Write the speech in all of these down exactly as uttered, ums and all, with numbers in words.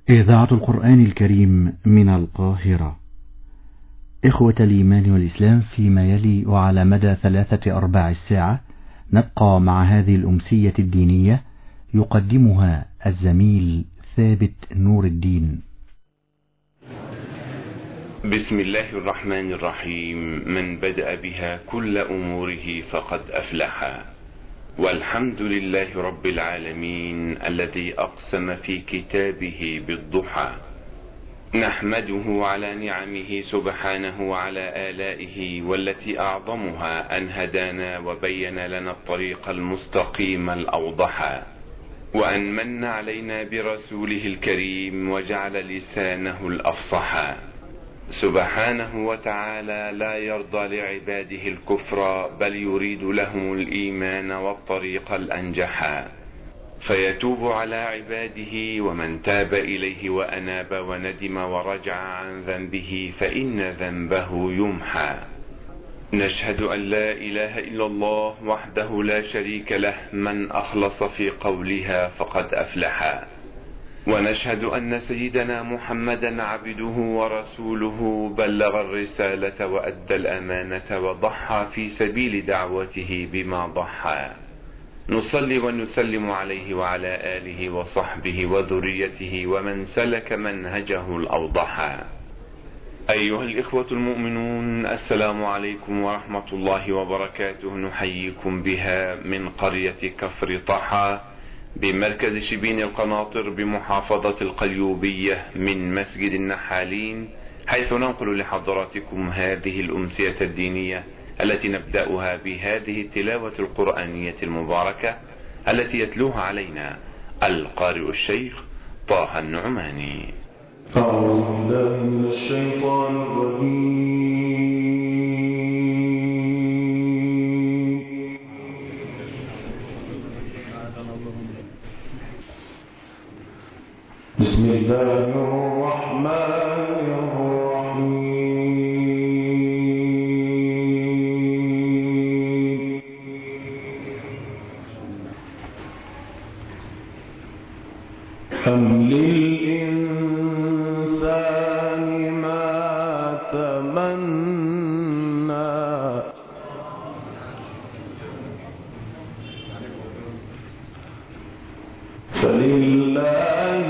إذاعة القرآن الكريم من القاهرة. إخوة الإيمان والإسلام، فيما يلي وعلى مدى ثلاثة أرباع الساعة نبقى مع هذه الأمسية الدينية يقدمها الزميل ثابت نور الدين. بسم الله الرحمن الرحيم. من بدأ بها كل أموره فقد أفلح، والحمد لله رب العالمين الذي أقسم في كتابه بالضحى. نحمده على نعمه سبحانه وعلى آلائه، والتي أعظمها أن هدانا وبين لنا الطريق المستقيم الأوضح، وأن من علينا برسوله الكريم وجعل لسانه الأفصح. سبحانه وتعالى لا يرضى لعباده الكفر، بل يريد لهم الإيمان والطريق الأنجح، فيتوب على عباده، ومن تاب إليه وأناب وندم ورجع عن ذنبه فإن ذنبه يمحى. نشهد أن لا إله إلا الله وحده لا شريك له، من أخلص في قولها فقد أفلح. ونشهد أن سيدنا محمدا عبده ورسوله، بلغ الرسالة وأدى الأمانة وضحى في سبيل دعوته بما ضحى. نصلي ونسلم عليه وعلى آله وصحبه وذريته ومن سلك منهجه الأوضح. أيها الإخوة المؤمنون، السلام عليكم ورحمة الله وبركاته. نحييكم بها من قرية كفر طحا بمركز شبين القناطر بمحافظة القليوبية من مسجد النحالين، حيث ننقل لحضراتكم هذه الأمسية الدينية التي نبدأها بهذه التلاوة القرآنية المباركة التي يتلوها علينا القارئ الشيخ طه النعماني. أعوذ بالله من الشيطان الرجيم. بسم الله الرحمن الرحيم. أم للإنسان ما تمنى فلله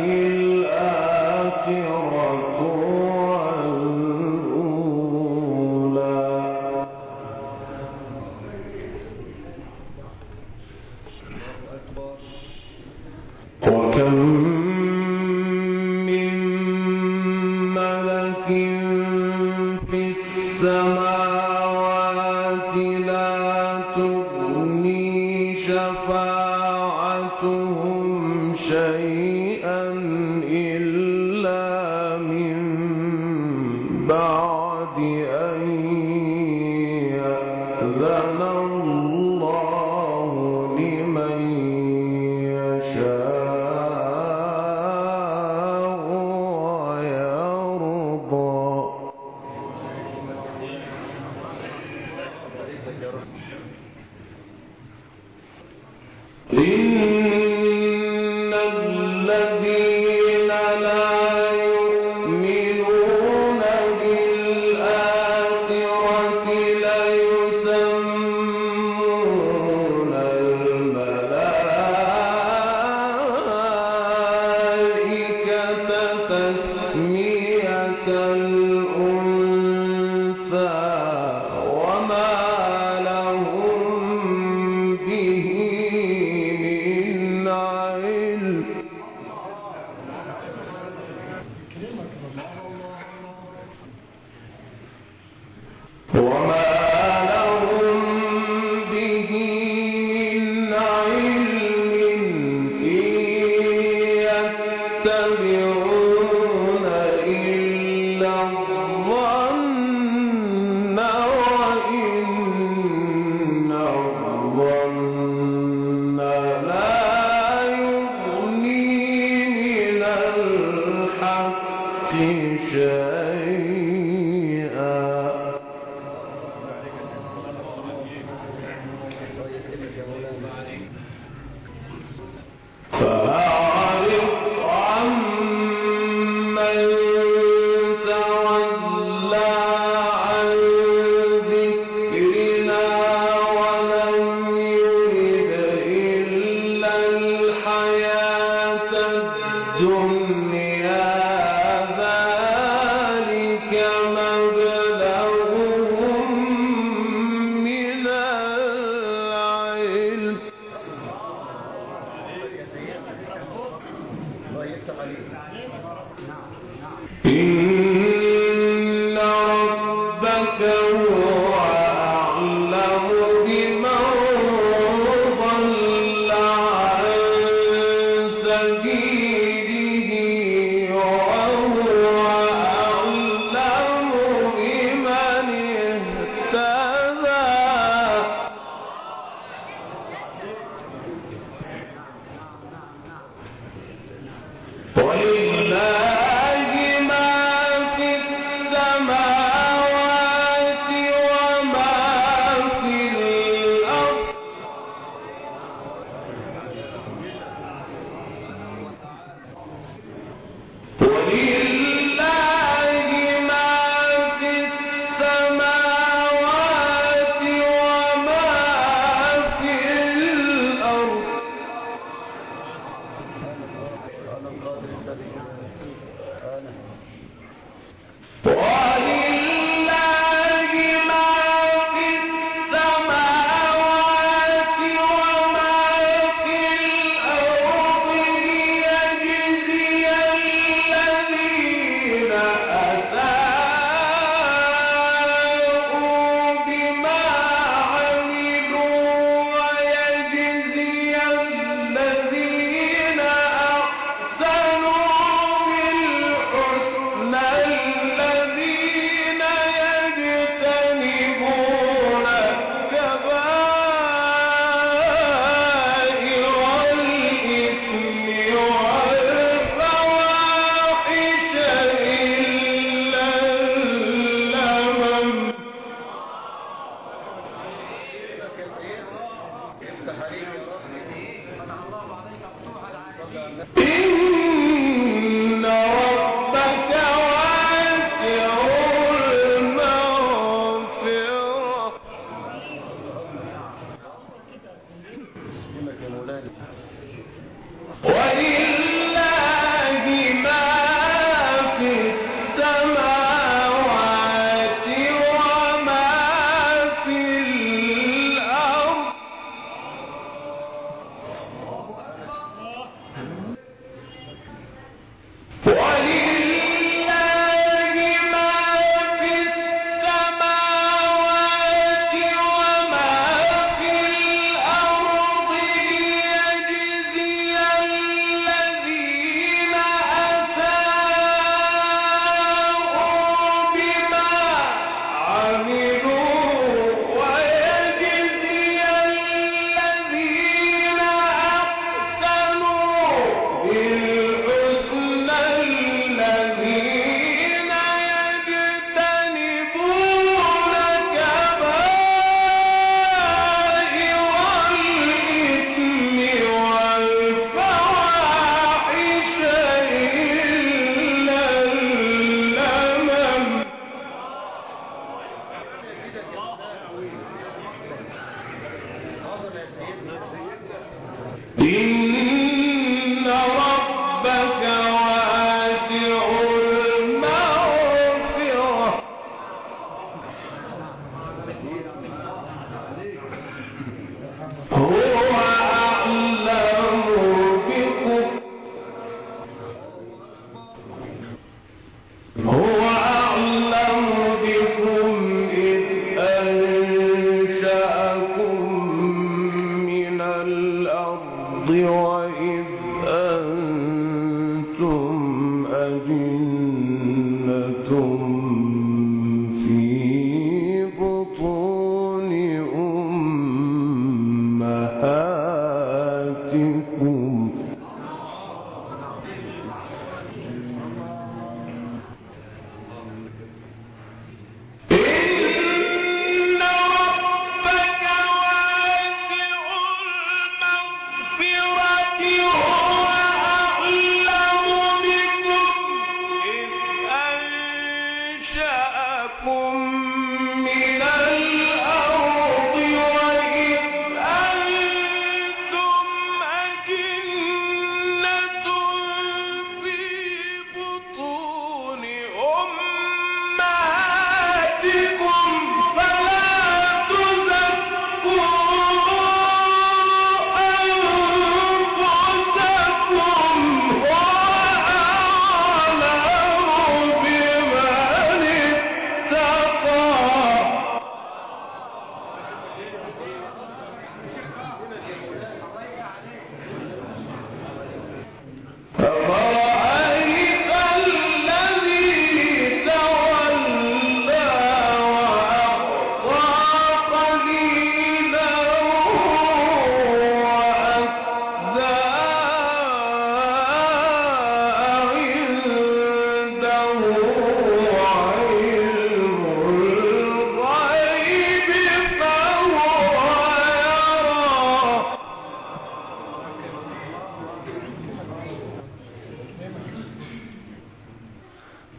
الآخرة والأولى. وكم من ملك في السماوات لا تغني شفاعتهم شيئا إلا من بعد أن يأذن الله لمن يشاء ويرضى. إن الذين لا يؤمنون بالآخرة ليسمون الملائكة تسمية الأنثى، وما لهم به من علم. وما لهم به من علم، إن يتبعون إلا الظن، وإن الظن لا يغني من الحق شيئا. فأعرض عن إن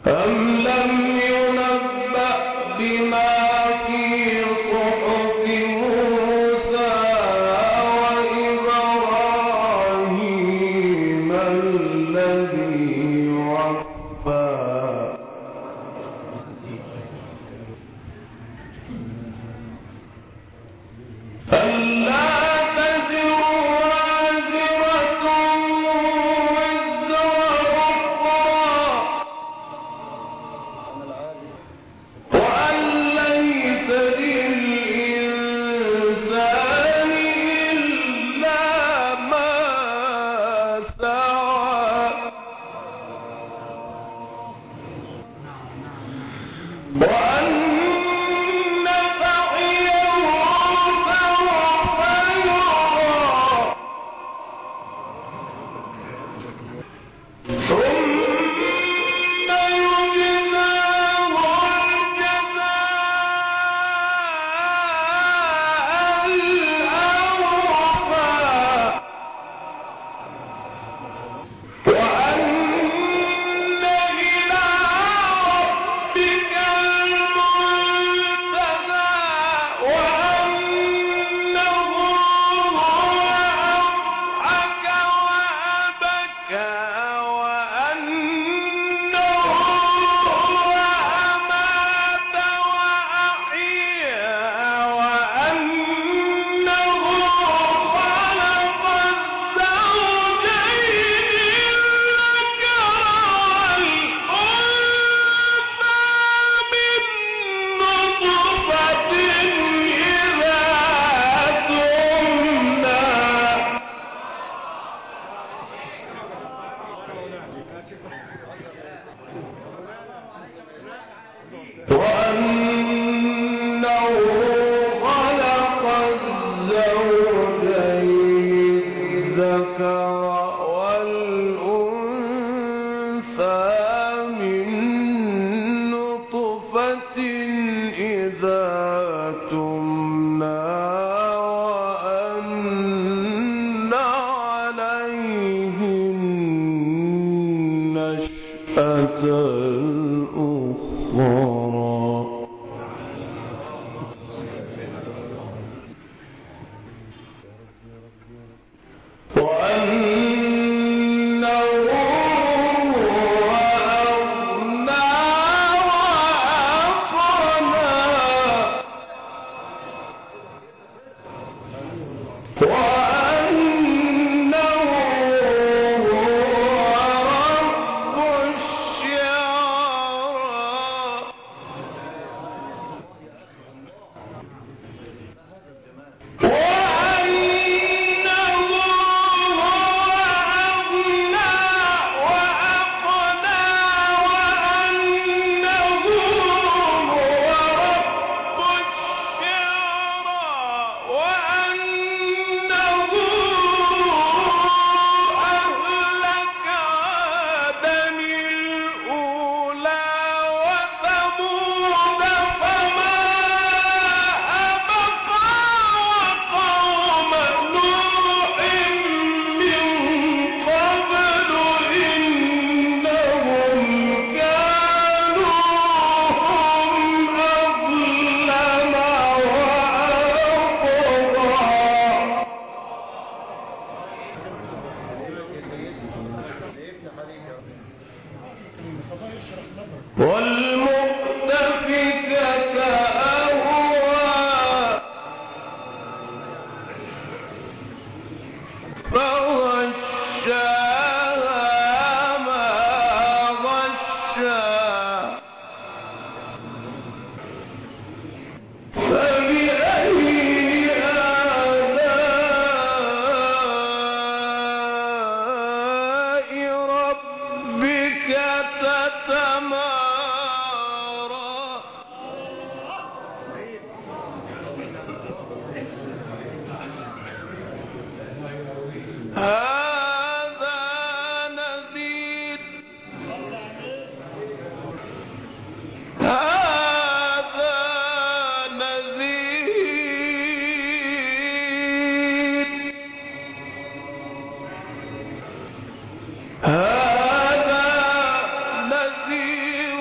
هذا نذير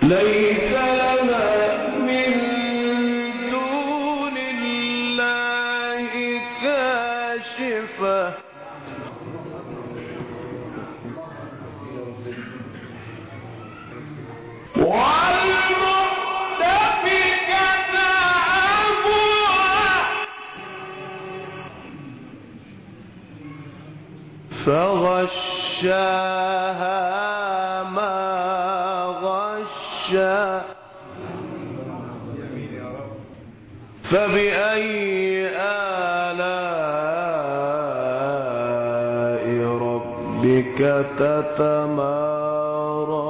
ليس لها من دون الله كاشفة والمؤتفكة أهوى فغشاها ما غشا فبأي آلاء ربك تتمارى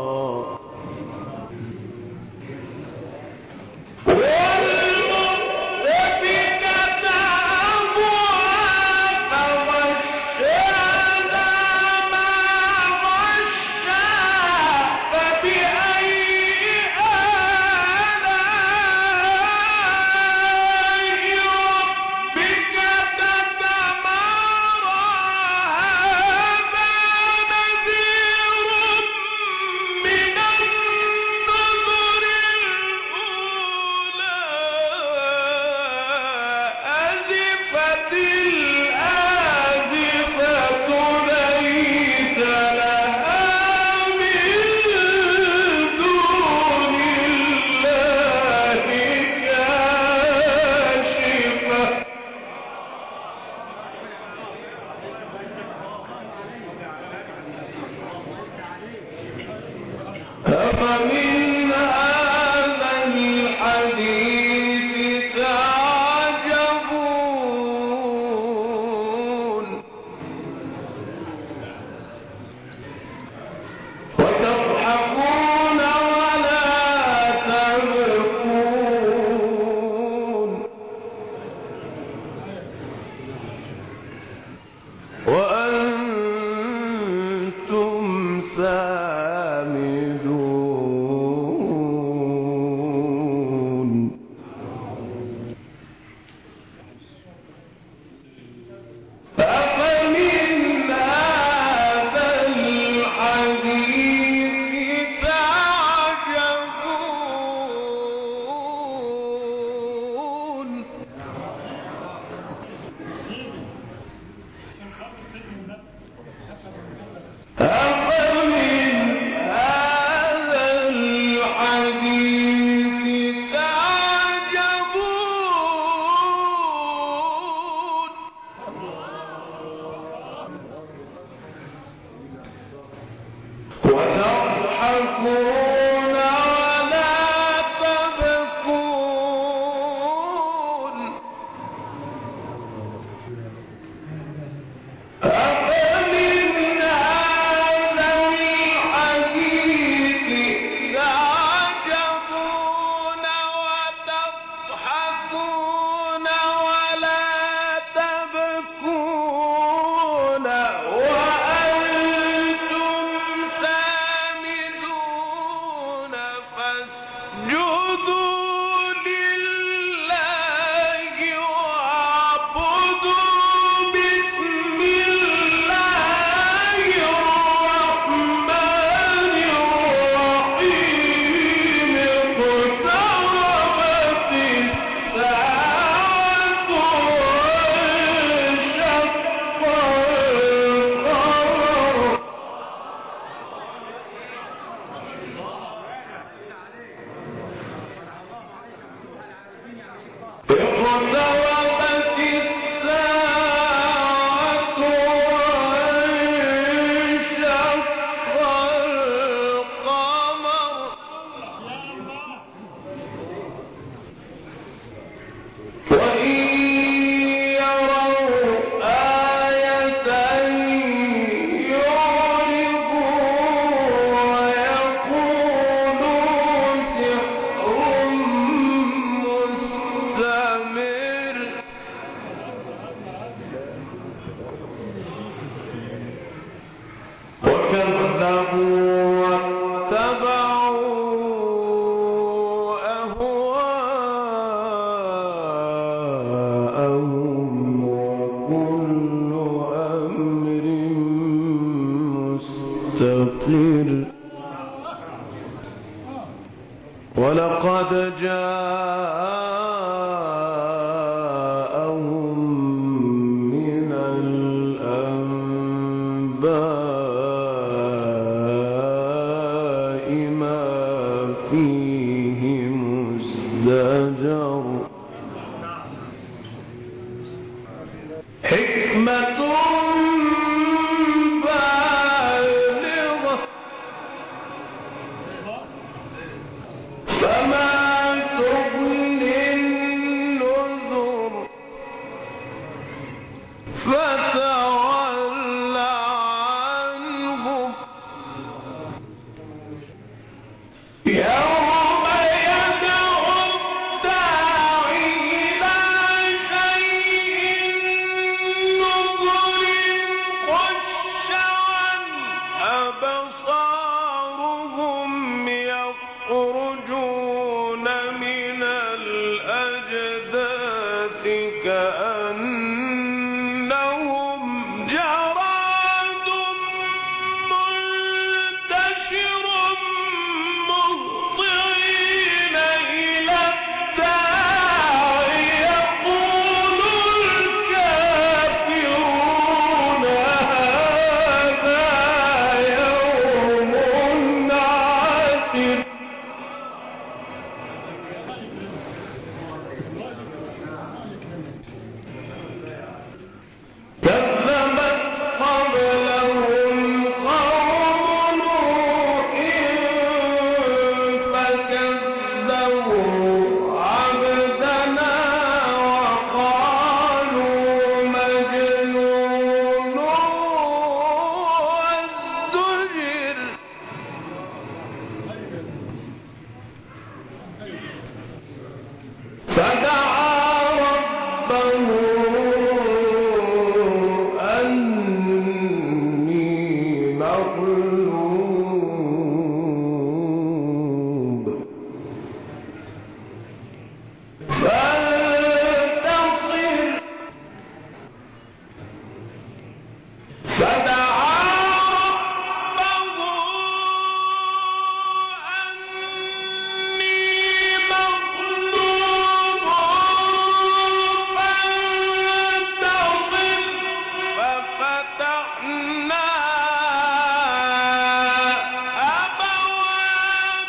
أفمن هذا الحديث تعجبون وتضحكون ولا تبكون وأنتم سامدون أفمن هذا الحديث تعجبون أفمن هذا الحديث تعجبون وتضحكون ولا تبكون أفمن هذا الحديث تعجبون وتضحكون ولا تبكون وأنتم سامدون فاسجدوا لله واعبدوا بسم الله الرحمن الرحيم اقتربت الساعة وانشق القمر اقتربت الساعة وانشق القمر وإن يروا آية يعرضوا ويقولوا سحر مستمر وكذبوا واتبعوا أهواءهم وكل أمر مستقر ولقد جاءهم من الأنباء ما فيه مزدجر حكمة بالغة فما تغني النذر فتول عنهم يوم يدعو الداعي إلى شيء نكر خشعا أبصارهم يخرجون من الأجداث كأنهم جراد منتشر مهطعين إلى الداع يقول الكافرون هذا يوم عسر كذبت قبلهم قوم نوح فكذبوا عبدنا وقالوا مجنون وازدجر فدعا ربه أني مغلوب فانتصر فدعا ربه أني مغلوب فانتصر ففتحنا أبواب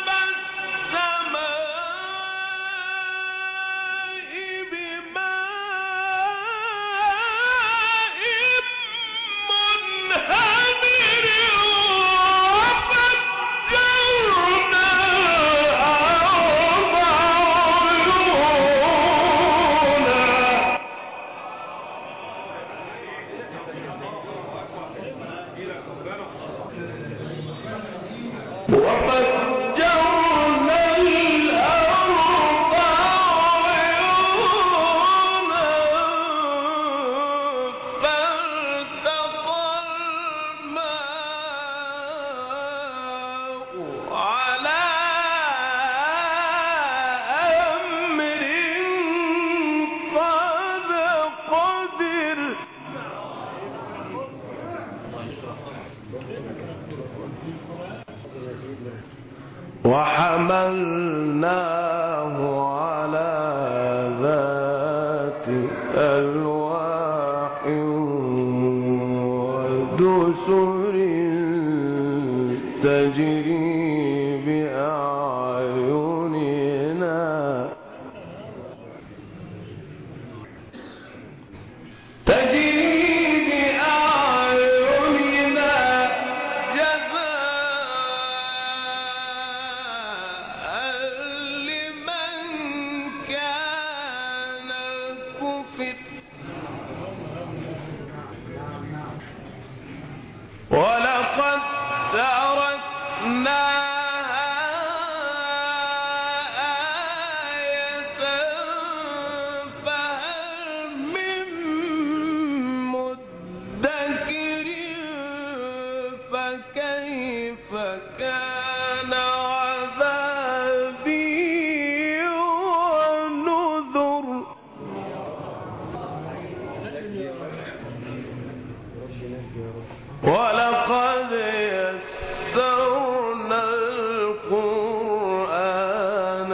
السماء بماء منهمر وفجرنا الأرض عيونا وفجرنا الأرض عيونا فالتقى الماء على أمر قد قدر وحملناه على ذات ألواح ودسر تجري بأعيننا تجري بأعيننا جزاء لمن كان كفر ولقد تركناها آية فهل من مدكر فكيف كان عذابي ونذر ولقد يسرنا القرآن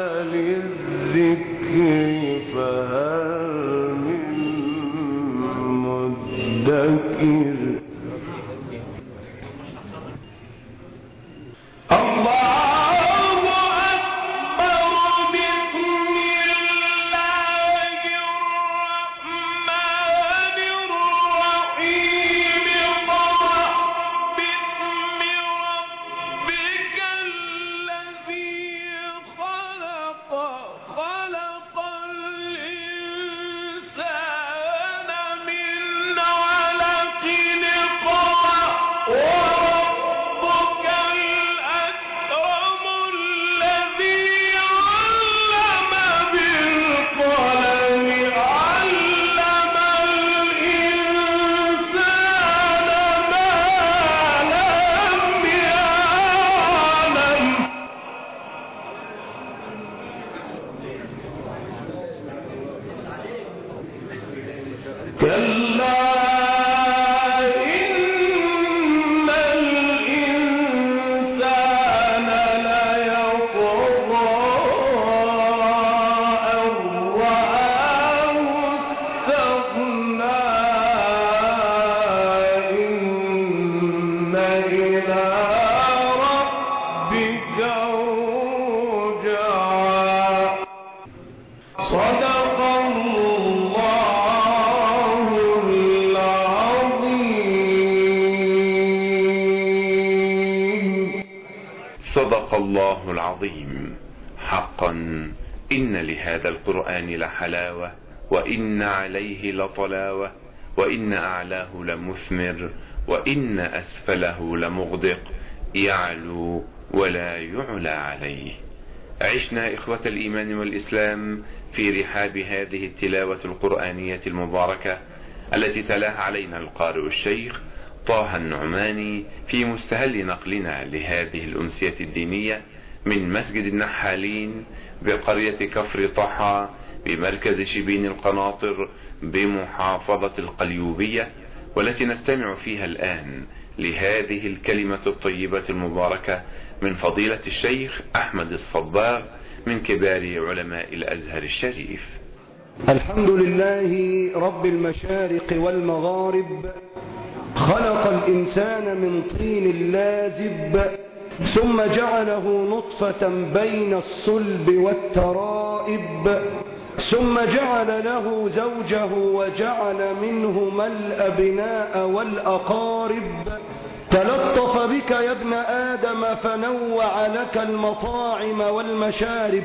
صدق الله العظيم. حقا إن لهذا القرآن لحلاوة، وإن عليه لطلاوة، وإن أعلاه لمثمر، وإن أسفله لمغدق، يعلو ولا يعلى عليه. عشنا إخوة الإيمان والإسلام في رحاب هذه التلاوة القرآنية المباركة التي تلاها علينا القارئ الشيخ طه النعماني في مستهل نقلنا لهذه الأمسية الدينية من مسجد النحالين بقرية كفر طحا بمركز شبين القناطر بمحافظة القليوبية، والتي نستمع فيها الآن لهذه الكلمة الطيبة المباركة من فضيلة الشيخ أحمد الصباغ من كبار علماء الأزهر الشريف. الحمد لله رب المشارق والمغارب، خلق الإنسان من طين لازب، ثم جعله نطفة بين الصلب والترائب، ثم جعل له زوجه وجعل منهما الأبناء والأقارب. تلطف بك يا ابن آدم فنوع لك المطاعم والمشارب،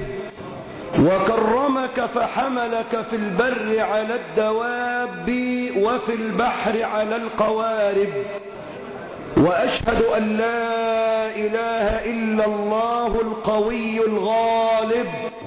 وكرمك فحملك في البر على الدواب وفي البحر على القوارب. وأشهد أن لا إله إلا الله القوي الغالب.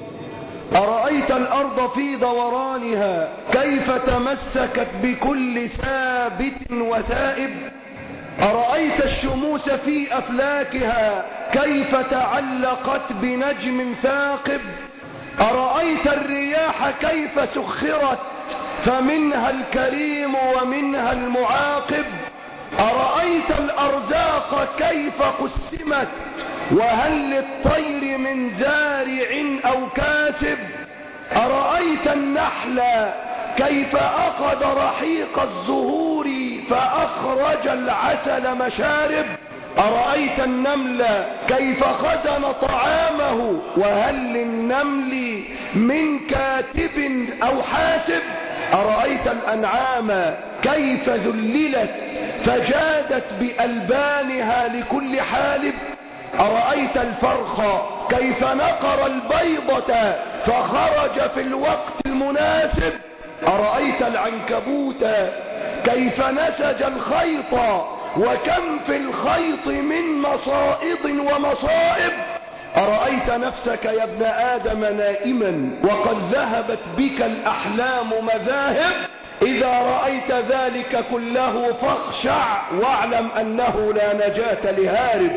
أرأيت الأرض في دورانها كيف تمسكت بكل ثابت وثائب؟ أرأيت الشموس في أفلاكها كيف تعلقت بنجم ثاقب؟ أرأيت الرياح كيف سخرت فمنها الكريم ومنها المعاقب؟ أرأيت الأرزاق كيف قسمت وهل للطير من زارع أو كاسب؟ أرأيت النحل كيف أخذ رحيق الزهور فأخرج العسل مشارب؟ أرأيت النمل كيف خزن طعامه وهل للنمل من كاتب أو حاسب؟ أرأيت الأنعام كيف ذللت فجادت بألبانها لكل حالب؟ أرأيت الفرخ كيف نقر البيضة فخرج في الوقت المناسب؟ أرأيت العنكبوت كيف نسج الخيط وكم في الخيط من مصائد ومصائب؟ أرأيت نفسك يا ابن آدم نائما وقد ذهبت بك الأحلام مذاهب؟ إذا رأيت ذلك كله فاخشع واعلم أنه لا نجاة لهارب.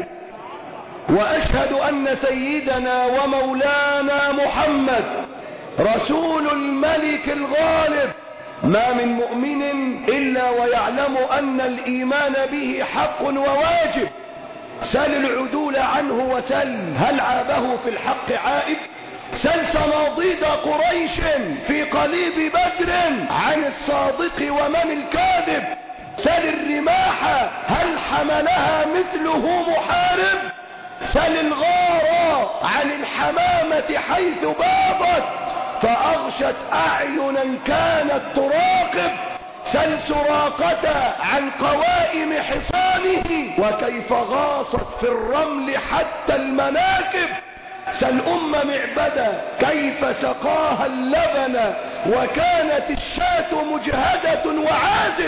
وأشهد أن سيدنا ومولانا محمد رسول الملك الغالب، ما من مؤمن إلا ويعلم أن الإيمان به حق وواجب. سل العدول عنه وسل هل عابه في الحق عائب؟ سل صناديد قريش في قليب بدر عن الصادق ومن الكاذب. سل الرماح هل حملها مثله محارب؟ سل الغار عن الحمامة حيث بابت فأغشت أعينا كانت تراقب. سل سراقة عن قوائم حصانه وكيف غاصت في الرمل حتى المناكب. سل أم معبدة كيف سقاها اللبن وكانت الشاة مجهدة وعازب.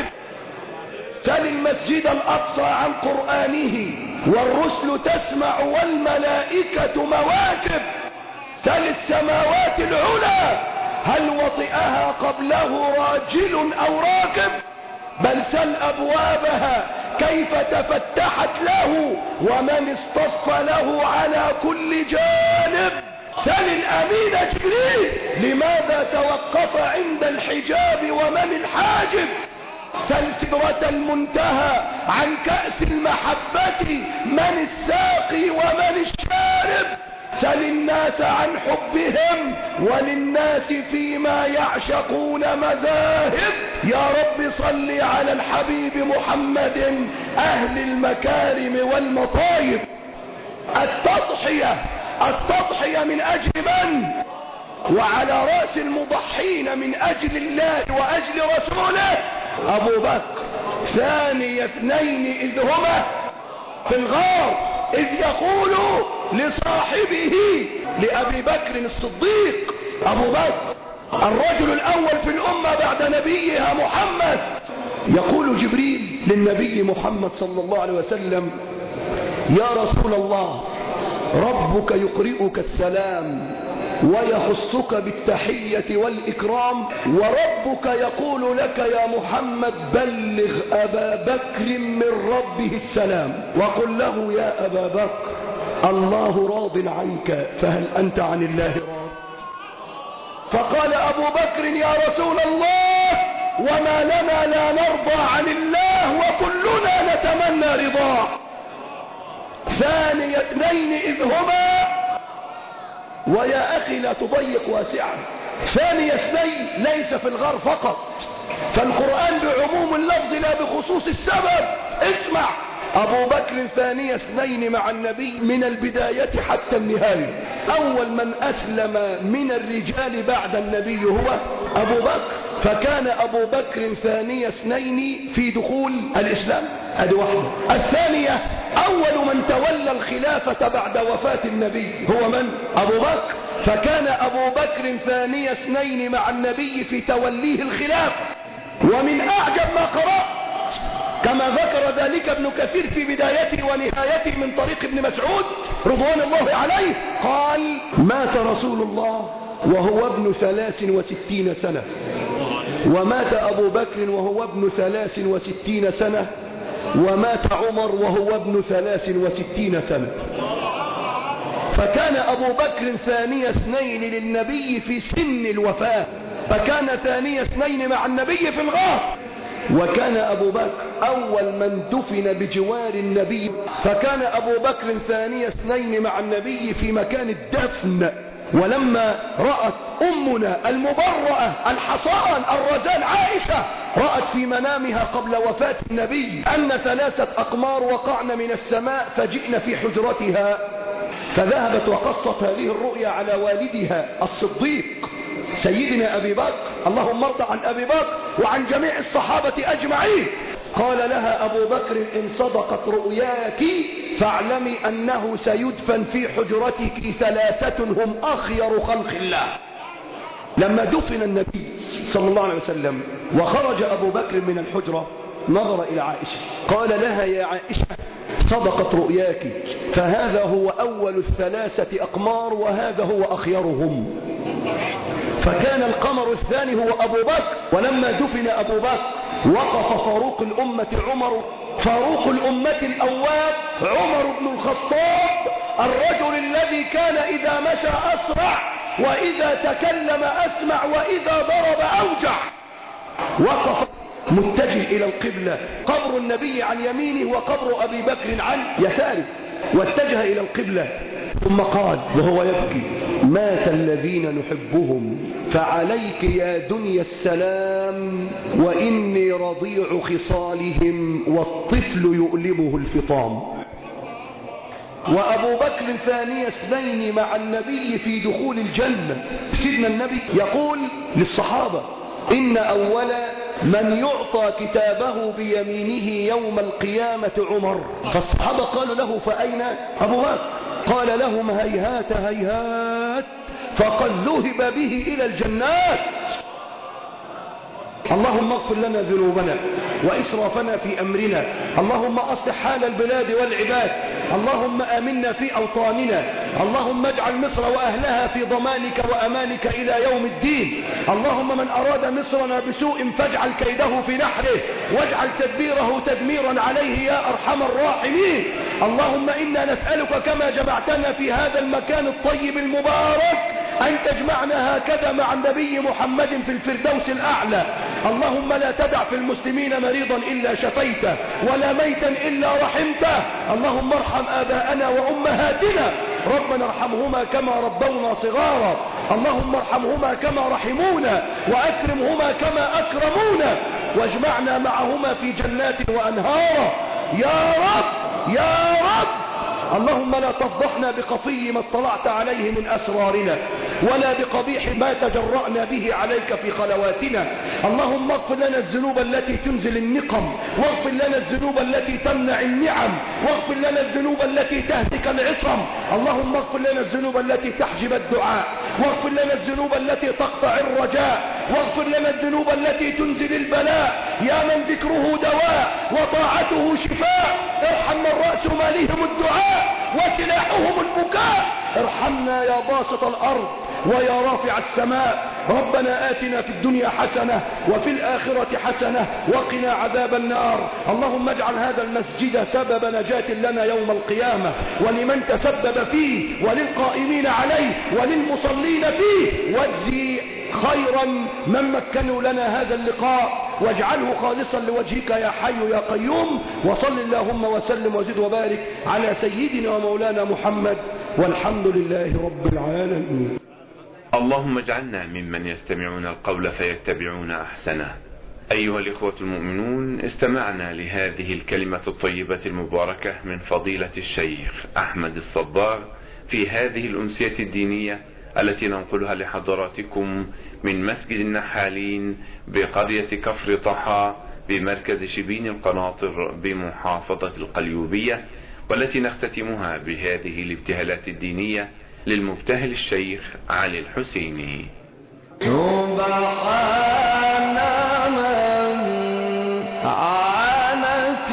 سل المسجد الأقصى عن قرآنه والرسل تسمع والملائكة مواكب. سل السماوات العلى هل وطئها قبله راجل أو راكب؟ بل سل أبوابها كيف تفتحت له ومن اصطف له على كل جانب. سل الأمين جبريل لماذا توقف عند الحجاب ومن الحاجب. سل سدرة المنتهى عن كأس المحبة من الساقي ومن الشارب. سل الناس عن حبهم وللناس فيما يعشقون مذاهب. يا رب صل على الحبيب محمد أهل المكارم والمطايب. التضحية التضحية من أجل من؟ وعلى رأس المضحين من أجل الله وأجل رسوله أبو بكر ثاني اثنين إذ هما في الغار إذ يقول لصاحبه لأبي بكر الصديق، أبو بكر الرجل الأول في الأمة بعد نبيها محمد، يقول جبريل للنبي محمد صلى الله عليه وسلم: يا رسول الله، ربك يقرئك السلام ويخصك بالتحية والإكرام، وربك يقول لك يا محمد بلغ أبا بكر من ربه السلام وقل له يا أبا بكر الله راض عنك فهل أنت عن الله راض؟ فقال أبو بكر: يا رسول الله، وما لنا لا نرضى عن الله وكلنا نتمنى رضاه. ثاني اثنين إذ هما، ويا أخي لا تضيق واسعا، ثاني اثنين ليس في الغار فقط، فالقرآن بعموم اللفظ لا بخصوص السبب. اسمع، أبو بكر ثاني اثنين مع النبي من البداية حتى النهاية. أول من أسلم من الرجال بعد النبي هو أبو بكر، فكان أبو بكر ثاني اثنين في دخول الإسلام. هذه واحدة. الثانية، أول من تولى الخلافة بعد وفاة النبي هو من؟ أبو بكر، فكان أبو بكر ثاني اثنين مع النبي في توليه الخلافة. ومن أعجب ما قرأت كما ذكر ذلك ابن كثير في بدايته ونهايته من طريق ابن مسعود رضوان الله عليه، قال: مات رسول الله وهو ابن ثلاث وستين سنة، ومات أبو بكر وهو ابن ثلاث وستين سنة، ومات عمر وهو ابن ثلاث وستين سنة. فكان أبو بكر ثاني اثنين للنبي في سن الوفاة، فكان ثاني اثنين مع النبي في الغار. وكان أبو بكر أول من دفن بجوار النبي، فكان أبو بكر ثاني اثنين مع النبي في مكان الدفن. ولما رأت أمنا المبرأة الحصان الرزان عائشة، رأت في منامها قبل وفاة النبي أن ثلاثة أقمار وقعن من السماء فجئن في حجرتها، فذهبت وقصت هذه الرؤيا على والدها الصديق سيدنا أبي بكر، اللهم ارض عن أبي بكر وعن جميع الصحابة أجمعين. قال لها أبو بكر: إن صدقت رؤياك فاعلمي أنه سيدفن في حجرتك ثلاثة هم أخير خلق الله. لما دفن النبي صلى الله عليه وسلم وخرج أبو بكر من الحجرة، نظر إلى عائشة قال لها: يا عائشة، صدقت رؤياك، فهذا هو أول الثلاثة أقمار وهذا هو أخيرهم. فكان القمر الثاني هو أبو بكر. ولما دفن أبو بكر وقف فاروق الأمة عمر، فاروق الأمة الأواب عمر بن الخطاب، الرجل الذي كان إذا مشى أسرع وإذا تكلم أسمع وإذا ضرب أوجع. وقف متجه إلى القبلة، قبر النبي عن يمينه وقبر أبي بكر عن يساره، واتجه إلى القبلة ثم قال وهو يبكي: مات الذين نحبهم، فعليك يا دنيا السلام، وإني رضيع خصالهم والطفل يؤلمه الفطام. وأبو بكر ثاني اثنين مع النبي في دخول الجنة. سيدنا النبي يقول للصحابة: إن أول من يعطى كتابه بيمينه يوم القيامة عمر. فالصحابة قالوا له: فأين أبو بكر؟ قال لهم: هيهات هيهات، فقد ذهب به إلى الجنات. اللهم اغفر لنا ذنوبنا وإسرافنا في أمرنا، اللهم أصلح حال البلاد والعباد، اللهم آمنا في أوطاننا، اللهم اجعل مصر وأهلها في ضمانك وأمانك إلى يوم الدين. اللهم من أراد مصرنا بسوء فاجعل كيده في نحره، واجعل تدبيره تدميرا عليه يا أرحم الراحمين. اللهم إنا نسألك كما جمعتنا في هذا المكان الطيب المبارك أن تجمعنا هكذا مع النبي محمد في الفردوس الأعلى. اللهم لا تدع في المسلمين مريضا إلا شفيته ولا ميتا إلا رحمته. اللهم ارحم آباءنا وأمهاتنا، ربنا ارحمهما كما ربونا صغارا. اللهم ارحمهما كما رحمونا وأكرمهما كما أكرمونا، واجمعنا معهما في جنات وأنهارا. يا رب يا رب اللهم لا تفضحنا بخفي ما اطلعت عليه من أسرارنا ولا بقبيح ما تجرأنا به عليك في خلواتنا. اللهم اغفر لنا الذنوب التي تنزل النقم، واغفر لنا الذنوب التي تمنع النعم، واغفر لنا الذنوب التي تهتك العصم. اللهم اغفر لنا الذنوب التي تحجب الدعاء، واغفر لنا الذنوب التي تقطع الرجاء، واغفر لنا الذنوب التي تنزل البلاء. يا من ذكره دواء وطاعته شفاء، ارحم من رأس مالهم الدعاء وسلاحهم البكاء. ارحمنا يا باسط الأرض ويا رافع السماء. ربنا آتنا في الدنيا حسنة وفي الآخرة حسنة وقنا عذاب النار. اللهم اجعل هذا المسجد سبب نجاة لنا يوم القيامة ولمن تسبب فيه وللقائمين عليه وللمصلين فيه، واجزي خيرا من مكنوا لنا هذا اللقاء واجعله خالصا لوجهك يا حي يا قيوم. وصل اللهم وسلم وزد وبارك على سيدنا ومولانا محمد والحمد لله رب العالمين. اللهم اجعلنا ممن يستمعون القول فيتبعون أحسنه. أيها الإخوة المؤمنون، استمعنا لهذه الكلمة الطيبة المباركة من فضيلة الشيخ أحمد الصبار في هذه الأمسية الدينية التي ننقلها لحضراتكم من مسجد النحالين بقرية كفر طحا بمركز شبين القناطر بمحافظة القليوبية، والتي نختتمها بهذه الابتهالات الدينية للمبتهل الشيخ علي الحسيني. سبحان من عانت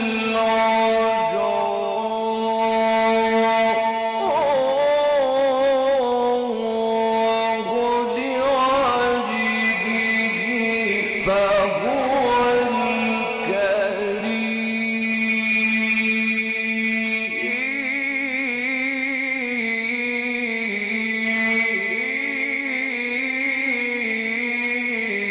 العجوب لوجهه فهو الكريم.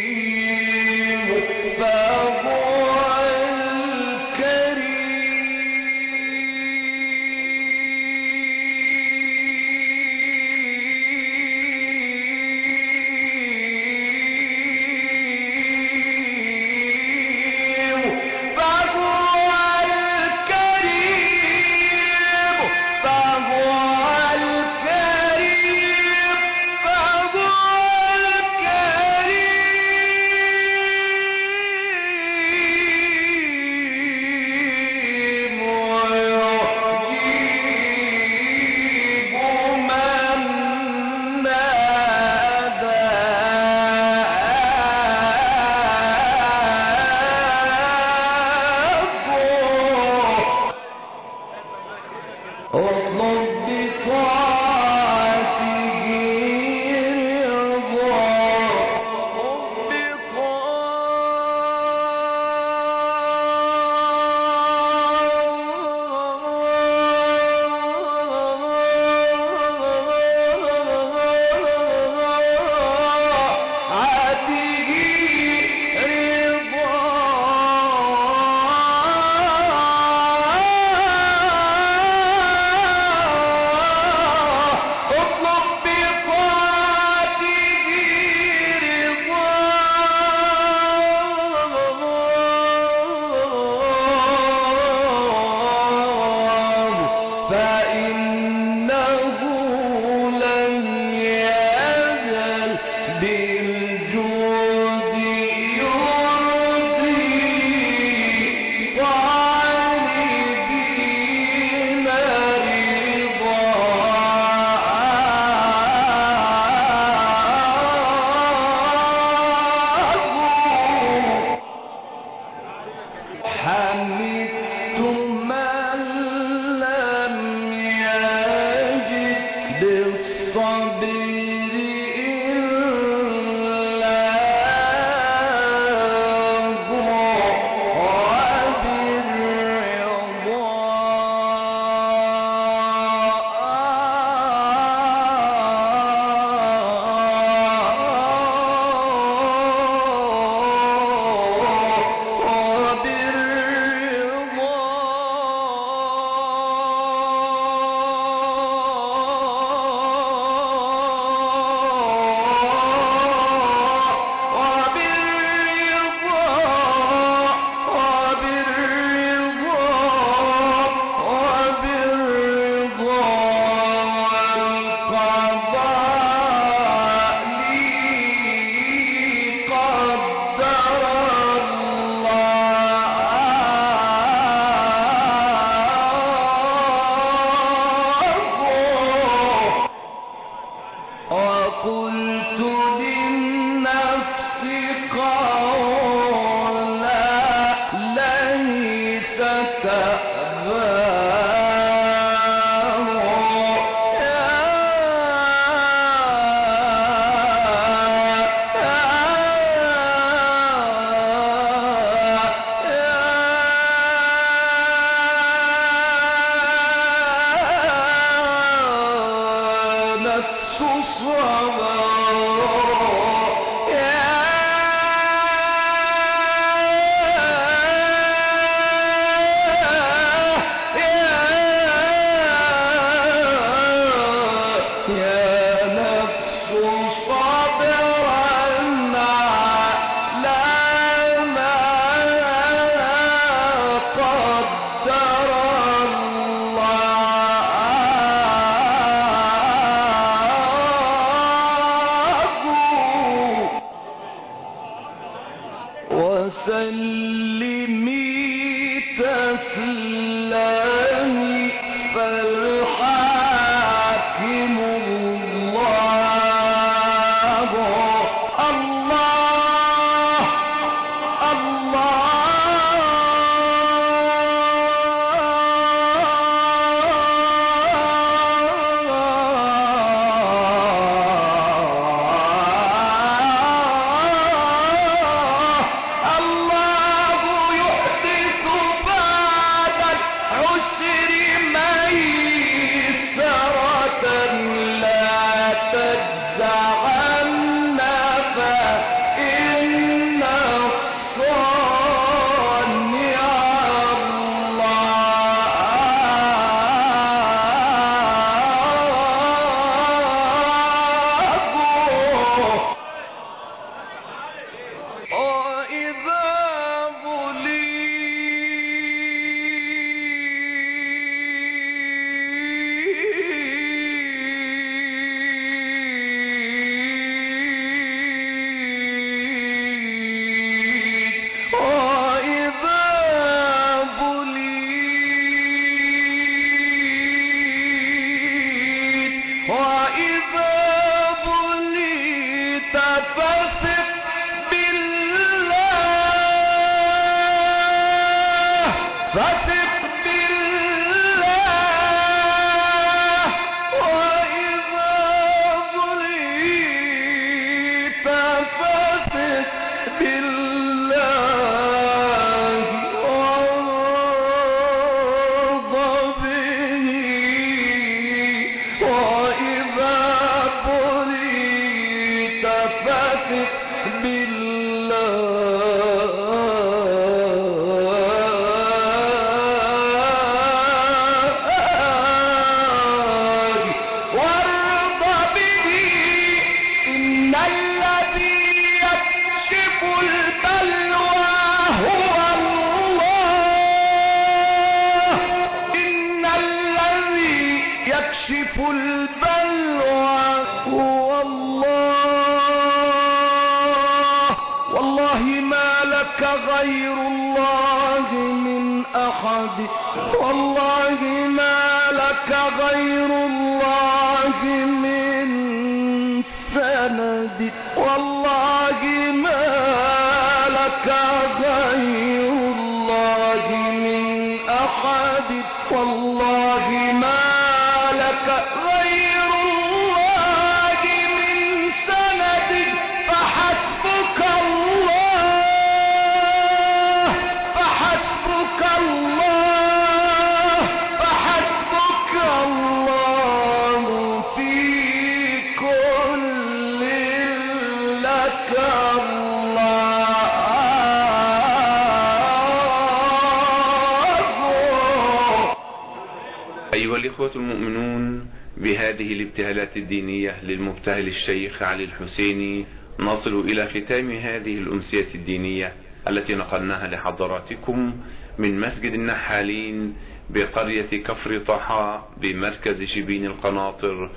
أيها الإخوة المؤمنون، بهذه الابتهالات الدينية للمبتهل الشيخ علي الحسيني نصل إلى ختام هذه الأمسية الدينية التي نقلناها لحضراتكم من مسجد النحالين بقرية كفر طحا بمركز شبين القناطر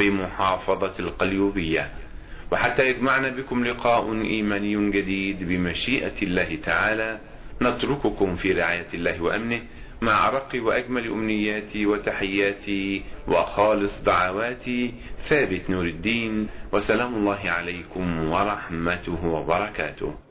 بمحافظة القليوبية. وحتى يجمعنا بكم لقاء إيماني جديد بمشيئة الله تعالى، نترككم في رعاية الله وأمنه مع أرق وأجمل أمنياتي وتحياتي وخالص دعواتي ثابت نور الدين، وسلام الله عليكم ورحمته وبركاته.